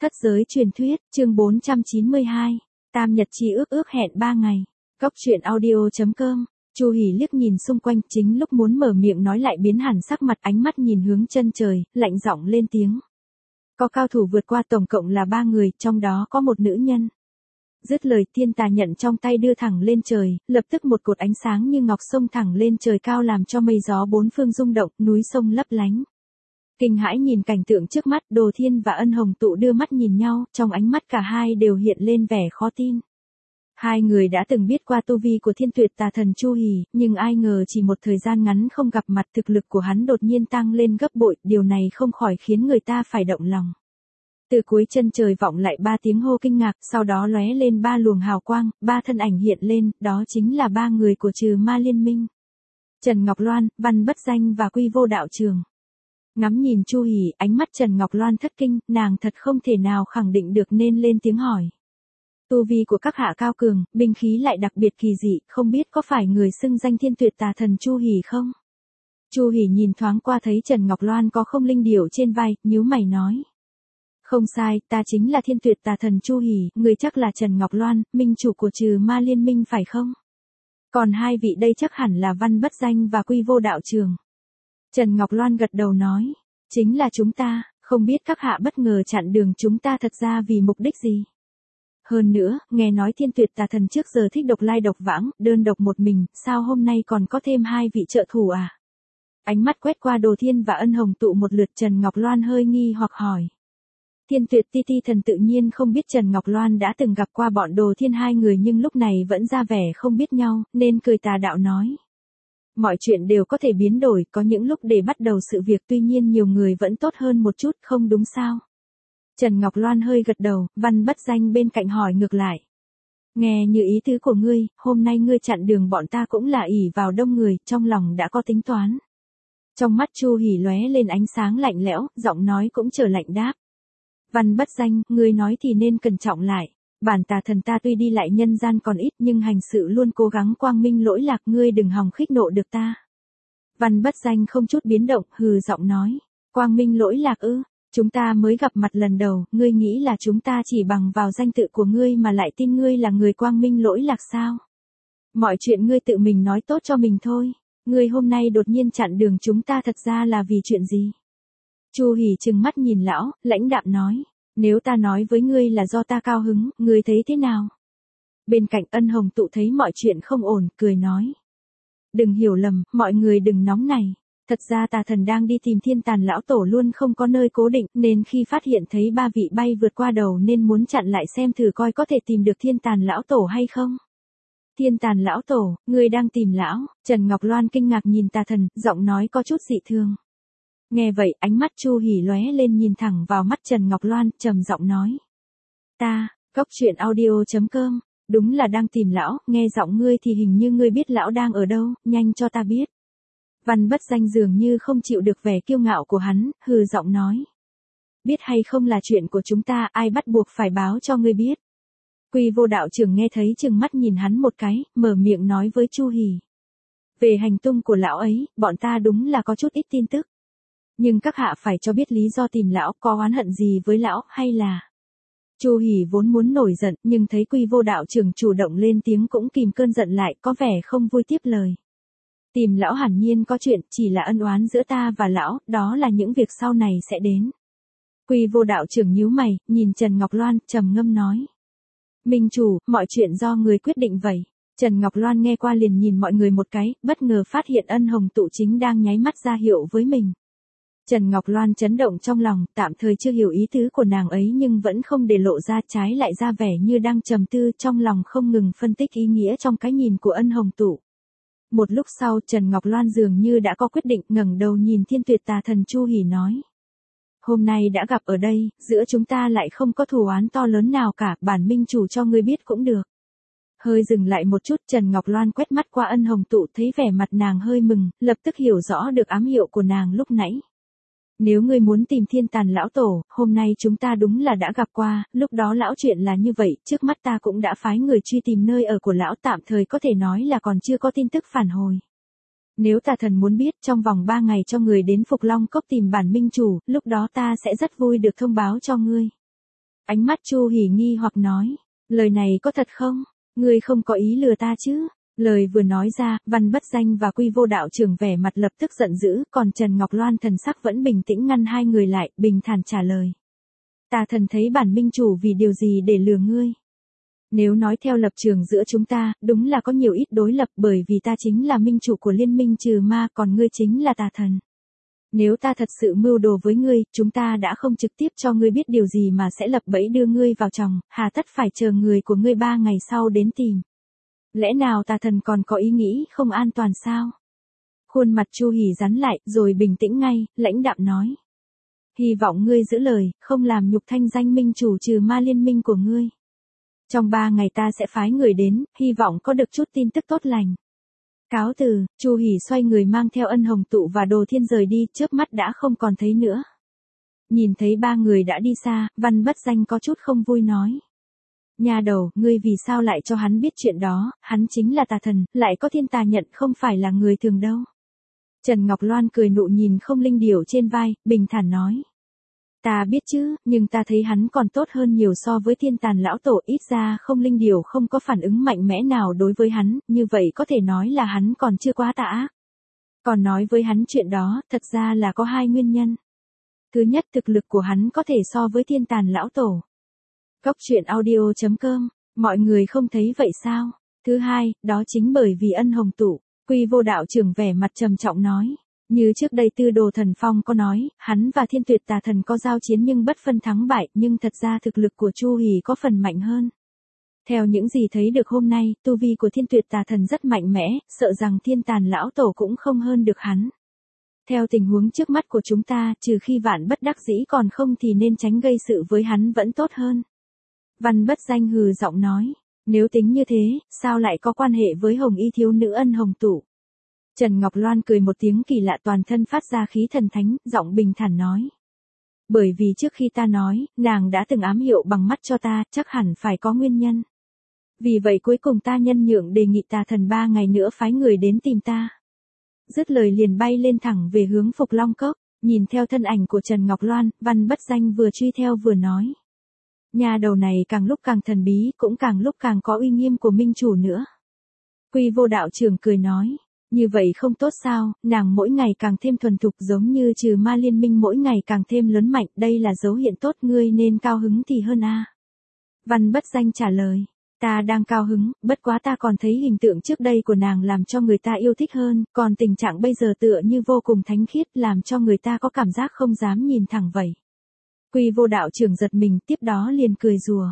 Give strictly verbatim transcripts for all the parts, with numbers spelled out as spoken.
Thất giới truyền thuyết, chương bốn trăm chín mươi hai. Tam nhật chi ước ước hẹn ba ngày. Cốc truyện audio chấm com. Chu Hỉ liếc nhìn xung quanh, chính lúc muốn mở miệng nói lại biến hẳn sắc mặt, ánh mắt nhìn hướng chân trời, lạnh giọng lên tiếng. Có cao thủ vượt qua, tổng cộng là ba người, trong đó có một nữ nhân. Dứt lời, thiên tà nhận trong tay đưa thẳng lên trời, lập tức một cột ánh sáng như ngọc xông thẳng lên trời cao, làm cho mây gió bốn phương rung động, núi sông lấp lánh. Kinh hãi nhìn cảnh tượng trước mắt, Đồ Thiên và Ân Hồng Tụ đưa mắt nhìn nhau, trong ánh mắt cả hai đều hiện lên vẻ khó tin. Hai người đã từng biết qua tu vi của Thiên Tuyệt Tà Thần Chu Hỉ, nhưng ai ngờ chỉ một thời gian ngắn không gặp mặt, thực lực của hắn đột nhiên tăng lên gấp bội, điều này không khỏi khiến người ta phải động lòng. Từ cuối chân trời vọng lại ba tiếng hô kinh ngạc, sau đó lóe lên ba luồng hào quang, ba thân ảnh hiện lên, đó chính là ba người của Trừ Ma Liên Minh. Trần Ngọc Loan, Văn Bất Danh và Quy Vô Đạo Trường. Ngắm nhìn Chu Hỉ, ánh mắt Trần Ngọc Loan thất kinh, nàng thật không thể nào khẳng định được nên lên tiếng hỏi. Tu vi của các hạ cao cường, binh khí lại đặc biệt kỳ dị, không biết có phải người xưng danh Thiên Tuyệt Tà Thần Chu Hỉ không? Chu Hỉ nhìn thoáng qua thấy Trần Ngọc Loan có không linh điểu trên vai, nhíu mày nói. Không sai, ta chính là Thiên Tuyệt Tà Thần Chu Hỉ, người chắc là Trần Ngọc Loan, minh chủ của Trừ Ma Liên Minh phải không? Còn hai vị đây chắc hẳn là Văn Bất Danh và Quy Vô Đạo Trường. Trần Ngọc Loan gật đầu nói, chính là chúng ta, không biết các hạ bất ngờ chặn đường chúng ta thật ra vì mục đích gì. Hơn nữa, nghe nói Thiên Tuyệt Tà Thần trước giờ thích độc lai độc vãng, đơn độc một mình, sao hôm nay còn có thêm hai vị trợ thủ à? Ánh mắt quét qua Đồ Thiên và Ân Hồng Tụ một lượt, Trần Ngọc Loan hơi nghi hoặc hỏi. Thiên Tuyệt Ti Ti Thần tự nhiên không biết Trần Ngọc Loan đã từng gặp qua bọn Đồ Thiên hai người, nhưng lúc này vẫn ra vẻ không biết nhau, nên cười tà đạo nói. Mọi chuyện đều có thể biến đổi, có những lúc để bắt đầu sự việc, tuy nhiên nhiều người vẫn tốt hơn một chút, không đúng sao? Trần Ngọc Loan hơi gật đầu, Văn Bất Danh bên cạnh hỏi ngược lại. Nghe như ý tứ của ngươi, hôm nay ngươi chặn đường bọn ta cũng là ỷ vào đông người, trong lòng đã có tính toán. Trong mắt Chu Hỉ lóe lên ánh sáng lạnh lẽo, giọng nói cũng trở lạnh đáp. Văn Bất Danh, ngươi nói thì nên cẩn trọng lại. Bản tà thần ta tuy đi lại nhân gian còn ít, nhưng hành sự luôn cố gắng quang minh lỗi lạc, ngươi đừng hòng khích nộ được ta. Văn Bất Danh không chút biến động, hừ giọng nói. Quang minh lỗi lạc ư? Chúng ta mới gặp mặt lần đầu, ngươi nghĩ là chúng ta chỉ bằng vào danh tự của ngươi mà lại tin ngươi là người quang minh lỗi lạc sao? Mọi chuyện ngươi tự mình nói tốt cho mình thôi. Ngươi hôm nay đột nhiên chặn đường chúng ta thật ra là vì chuyện gì? Chu Hỉ trừng mắt nhìn lão, lãnh đạm nói. Nếu ta nói với ngươi là do ta cao hứng, ngươi thấy thế nào? Bên cạnh Ân Hồng Tụ thấy mọi chuyện không ổn, cười nói. Đừng hiểu lầm, mọi người đừng nóng này. Thật ra tà thần đang đi tìm Thiên Tàn Lão Tổ luôn không có nơi cố định, nên khi phát hiện thấy ba vị bay vượt qua đầu nên muốn chặn lại xem thử coi có thể tìm được Thiên Tàn Lão Tổ hay không. Thiên Tàn Lão Tổ, ngươi đang tìm lão? Trần Ngọc Loan kinh ngạc nhìn tà thần, giọng nói có chút dị thường. Nghe vậy, ánh mắt Chu Hỉ lóe lên nhìn thẳng vào mắt Trần Ngọc Loan, trầm giọng nói. Ta, Cốc truyện audio chấm com, đúng là đang tìm lão, nghe giọng ngươi thì hình như ngươi biết lão đang ở đâu, nhanh cho ta biết. Văn Bất Danh dường như không chịu được vẻ kiêu ngạo của hắn, hừ giọng nói. Biết hay không là chuyện của chúng ta, ai bắt buộc phải báo cho ngươi biết. Quy Vô Đạo Trường nghe thấy chừng mắt nhìn hắn một cái, mở miệng nói với Chu Hỉ. Về hành tung của lão ấy, bọn ta đúng là có chút ít tin tức. Nhưng các hạ phải cho biết lý do tìm lão, có oán hận gì với lão, hay là... Chu Hỉ vốn muốn nổi giận, nhưng thấy Quy Vô Đạo Trường chủ động lên tiếng cũng kìm cơn giận lại, có vẻ không vui tiếp lời. Tìm lão hẳn nhiên có chuyện, chỉ là ân oán giữa ta và lão, đó là những việc sau này sẽ đến. Quy Vô Đạo Trường nhíu mày, nhìn Trần Ngọc Loan, trầm ngâm nói. Minh chủ, mọi chuyện do người quyết định vậy. Trần Ngọc Loan nghe qua liền nhìn mọi người một cái, bất ngờ phát hiện Ân Hồng Tụ chính đang nháy mắt ra hiệu với mình. Trần Ngọc Loan chấn động trong lòng, tạm thời chưa hiểu ý tứ của nàng ấy nhưng vẫn không để lộ ra, trái lại ra vẻ như đang trầm tư, trong lòng không ngừng phân tích ý nghĩa trong cái nhìn của Ân Hồng Tụ. Một lúc sau, Trần Ngọc Loan dường như đã có quyết định, ngẩng đầu nhìn Thiên Tuyệt Tà Thần Chu Hỉ nói. Hôm nay đã gặp ở đây, giữa chúng ta lại không có thù oán to lớn nào cả, bản minh chủ cho ngươi biết cũng được. Hơi dừng lại một chút, Trần Ngọc Loan quét mắt qua Ân Hồng Tụ, thấy vẻ mặt nàng hơi mừng, lập tức hiểu rõ được ám hiệu của nàng lúc nãy. Nếu ngươi muốn tìm Thiên Tàn Lão Tổ, hôm nay chúng ta đúng là đã gặp qua, lúc đó lão chuyện là như vậy, trước mắt ta cũng đã phái người truy tìm nơi ở của lão, tạm thời có thể nói là còn chưa có tin tức phản hồi. Nếu tà thần muốn biết, trong vòng ba ngày cho người đến Phục Long Cốc tìm bản minh chủ, lúc đó ta sẽ rất vui được thông báo cho ngươi. Ánh mắt Chu Hỉ nghi hoặc nói, lời này có thật không? Ngươi không có ý lừa ta chứ? Lời vừa nói ra, Văn Bất Danh và Quy Vô đạo trưởng vẻ mặt lập tức giận dữ, còn Trần Ngọc Loan thần sắc vẫn bình tĩnh ngăn hai người lại, bình thản trả lời. Tà thần thấy bản minh chủ vì điều gì để lừa ngươi? Nếu nói theo lập trường giữa chúng ta, đúng là có nhiều ít đối lập bởi vì ta chính là minh chủ của liên minh trừ ma còn ngươi chính là tà thần. Nếu ta thật sự mưu đồ với ngươi, chúng ta đã không trực tiếp cho ngươi biết điều gì mà sẽ lập bẫy đưa ngươi vào chồng, hà tất phải chờ người của ngươi ba ngày sau đến tìm. Lẽ nào tà thần còn có ý nghĩ không an toàn sao? Khuôn mặt Chu Hỉ rắn lại, rồi bình tĩnh ngay, lãnh đạm nói. Hy vọng ngươi giữ lời, không làm nhục thanh danh minh chủ trừ ma liên minh của ngươi. Trong ba ngày ta sẽ phái người đến, hy vọng có được chút tin tức tốt lành. Cáo từ, Chu Hỉ xoay người mang theo Ân Hồng Tụ và Đồ Thiên rời đi, chớp mắt đã không còn thấy nữa. Nhìn thấy ba người đã đi xa, Văn Bất Danh có chút không vui nói. Nhà đầu, ngươi vì sao lại cho hắn biết chuyện đó, hắn chính là tà thần, lại có thiên tà nhận không phải là người thường đâu. Trần Ngọc Loan cười nụ nhìn không linh điểu trên vai, bình thản nói. Ta biết chứ, nhưng ta thấy hắn còn tốt hơn nhiều so với thiên tàn lão tổ, ít ra không linh điểu không có phản ứng mạnh mẽ nào đối với hắn, như vậy có thể nói là hắn còn chưa quá tà ác. Còn nói với hắn chuyện đó, thật ra là có hai nguyên nhân. Thứ nhất, thực lực của hắn có thể so với thiên tàn lão tổ. Cốc truyện audio chấm com, mọi người không thấy vậy sao? Thứ hai, đó chính bởi vì Ân Hồng Tụ. Quy Vô đạo trưởng vẻ mặt trầm trọng nói. Như trước đây Tư Đồ Thần Phong có nói, hắn và Thiên Tuyệt Tà Thần có giao chiến nhưng bất phân thắng bại, nhưng thật ra thực lực của Chu Hỉ có phần mạnh hơn. Theo những gì thấy được hôm nay, tu vi của Thiên Tuyệt Tà Thần rất mạnh mẽ, sợ rằng Thiên Tàn lão tổ cũng không hơn được hắn. Theo tình huống trước mắt của chúng ta, trừ khi vạn bất đắc dĩ còn không thì nên tránh gây sự với hắn vẫn tốt hơn. Văn Bất Danh hừ giọng nói, nếu tính như thế, sao lại có quan hệ với Hồng Y thiếu nữ Ân Hồng Tụ? Trần Ngọc Loan cười một tiếng kỳ lạ, toàn thân phát ra khí thần thánh, giọng bình thản nói. Bởi vì trước khi ta nói, nàng đã từng ám hiệu bằng mắt cho ta, chắc hẳn phải có nguyên nhân. Vì vậy cuối cùng ta nhân nhượng đề nghị tà thần ba ngày nữa phái người đến tìm ta. Dứt lời liền bay lên thẳng về hướng Phục Long Cốc, nhìn theo thân ảnh của Trần Ngọc Loan, Văn Bất Danh vừa truy theo vừa nói. Nhà đầu này càng lúc càng thần bí, cũng càng lúc càng có uy nghiêm của minh chủ nữa. Quy Vô đạo trưởng cười nói. Như vậy không tốt sao, nàng mỗi ngày càng thêm thuần thục giống như trừ ma liên minh mỗi ngày càng thêm lớn mạnh, đây là dấu hiệu tốt, ngươi nên cao hứng thì hơn a. Văn Bất Danh trả lời, ta đang cao hứng, bất quá ta còn thấy hình tượng trước đây của nàng làm cho người ta yêu thích hơn, còn tình trạng bây giờ tựa như vô cùng thánh khiết làm cho người ta có cảm giác không dám nhìn thẳng vậy. Quy Vô đạo trưởng giật mình, tiếp đó liền cười rùa.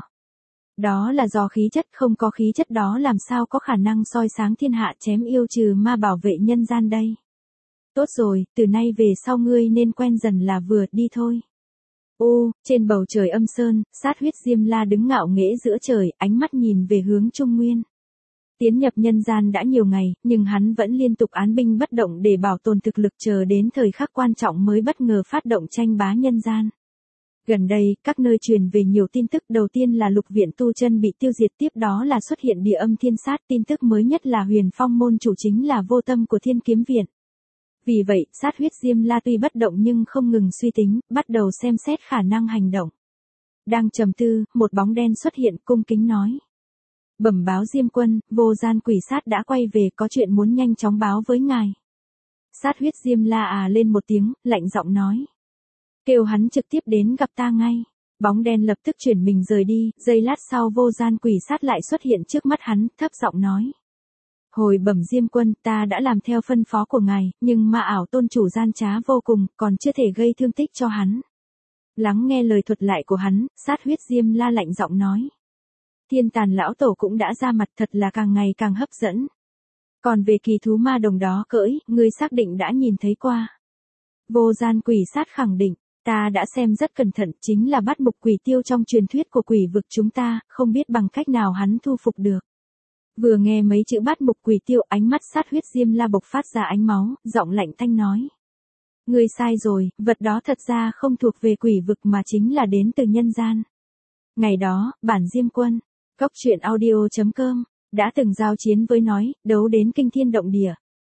Đó là do khí chất, không có khí chất đó làm sao có khả năng soi sáng thiên hạ chém yêu trừ ma bảo vệ nhân gian đây. Tốt rồi, từ nay về sau ngươi nên quen dần là vừa, đi thôi. Ô, trên bầu trời âm sơn, sát huyết Diêm La đứng ngạo nghễ giữa trời, ánh mắt nhìn về hướng Trung Nguyên. Tiến nhập nhân gian đã nhiều ngày, nhưng hắn vẫn liên tục án binh bất động để bảo tồn thực lực chờ đến thời khắc quan trọng mới bất ngờ phát động tranh bá nhân gian. Gần đây, các nơi truyền về nhiều tin tức, đầu tiên là Lục Viện Tu Chân bị tiêu diệt, tiếp đó là xuất hiện Địa Âm Thiên Sát, tin tức mới nhất là Huyền Phong môn chủ chính là Vô Tâm của Thiên Kiếm Viện. Vì vậy, sát huyết Diêm La tuy bất động nhưng không ngừng suy tính, bắt đầu xem xét khả năng hành động. Đang trầm tư, một bóng đen xuất hiện, cung kính nói. Bẩm báo Diêm quân, Vô Gian Quỷ Sát đã quay về, có chuyện muốn nhanh chóng báo với ngài. Sát huyết Diêm La à lên một tiếng, lạnh giọng nói. Kêu hắn trực tiếp đến gặp ta ngay. Bóng đen lập tức chuyển mình rời đi, giây lát sau Vô Gian Quỷ Sát lại xuất hiện trước mắt hắn, thấp giọng nói. Hồi bẩm Diêm quân, ta đã làm theo phân phó của ngài, nhưng ma ảo tôn chủ gian trá vô cùng, còn chưa thể gây thương tích cho hắn. Lắng nghe lời thuật lại của hắn, sát huyết Diêm La lạnh giọng nói. Thiên Tàn lão tổ cũng đã ra mặt, thật là càng ngày càng hấp dẫn. Còn về kỳ thú ma đồng đó cưỡi, ngươi xác định đã nhìn thấy qua. Vô Gian Quỷ Sát khẳng định. Ta đã xem rất cẩn thận, chính là bắt mục quỷ tiêu trong truyền thuyết của quỷ vực chúng ta, không biết bằng cách nào hắn thu phục được. Vừa nghe mấy chữ bắt mục quỷ tiêu, ánh mắt sát huyết Diêm La bộc phát ra ánh máu, giọng lạnh thanh nói. Ngươi sai rồi, vật đó thật ra không thuộc về quỷ vực mà chính là đến từ nhân gian. Ngày đó, bản Diêm quân, cốc truyện audio chấm com, đã từng giao chiến với nói, đấu đến kinh thiên động địa.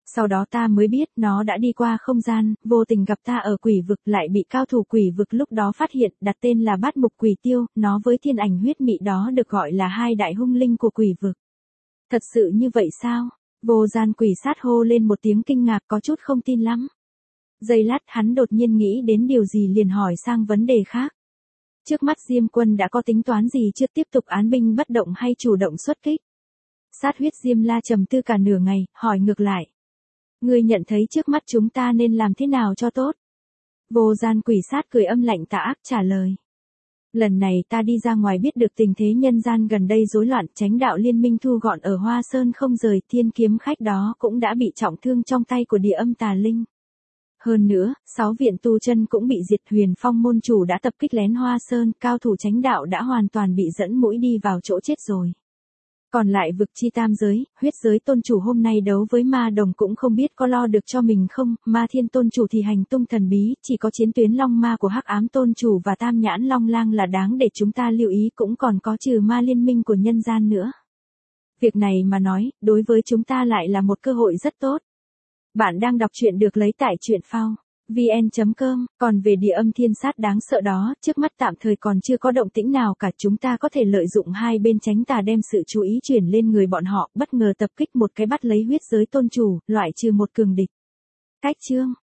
Sau đó ta mới biết nó đã đi qua không gian, vô tình gặp ta ở quỷ vực, lại bị cao thủ quỷ vực lúc đó phát hiện, đặt tên là Bát Mục Quỷ Tiêu, nó với thiên ảnh huyết mị đó được gọi là hai đại hung linh của quỷ vực. Thật sự như vậy sao? Vô gian quỷ sát hô lên một tiếng kinh ngạc, có chút không tin lắm. Giây lát hắn đột nhiên nghĩ đến điều gì liền hỏi sang vấn đề khác. Trước mắt Diêm Quân đã có tính toán gì chưa, tiếp tục án binh bất động hay chủ động xuất kích? Sát huyết Diêm La trầm tư cả nửa ngày, hỏi ngược lại. Ngươi nhận thấy trước mắt chúng ta nên làm thế nào cho tốt? Vô gian quỷ sát cười âm lạnh tà ác trả lời. Lần này ta đi ra ngoài biết được tình thế nhân gian gần đây rối loạn, Chánh đạo liên minh thu gọn ở Hoa Sơn không rời, thiên kiếm khách đó cũng đã bị trọng thương trong tay của địa âm tà linh. Hơn nữa, sáu viện tu chân cũng bị diệt, Huyền Phong môn chủ đã tập kích lén Hoa Sơn, cao thủ Chánh đạo đã hoàn toàn bị dẫn mũi đi vào chỗ chết rồi. Còn lại vực chi tam giới, huyết giới tôn chủ hôm nay đấu với ma đồng cũng không biết có lo được cho mình không, ma thiên tôn chủ thì hành tung thần bí, chỉ có chiến tuyến long ma của hắc ám tôn chủ và tam nhãn long lang là đáng để chúng ta lưu ý, cũng còn có trừ ma liên minh của nhân gian nữa. Việc này mà nói, đối với chúng ta lại là một cơ hội rất tốt. Bạn đang đọc truyện được lấy tại truyện phao vn chấm com, còn về địa âm thiên sát đáng sợ đó, trước mắt tạm thời còn chưa có động tĩnh nào cả, chúng ta có thể lợi dụng hai bên tránh tà đem sự chú ý chuyển lên người bọn họ, bất ngờ tập kích một cái bắt lấy huyết giới tôn chủ, loại trừ một cường địch. Cách chương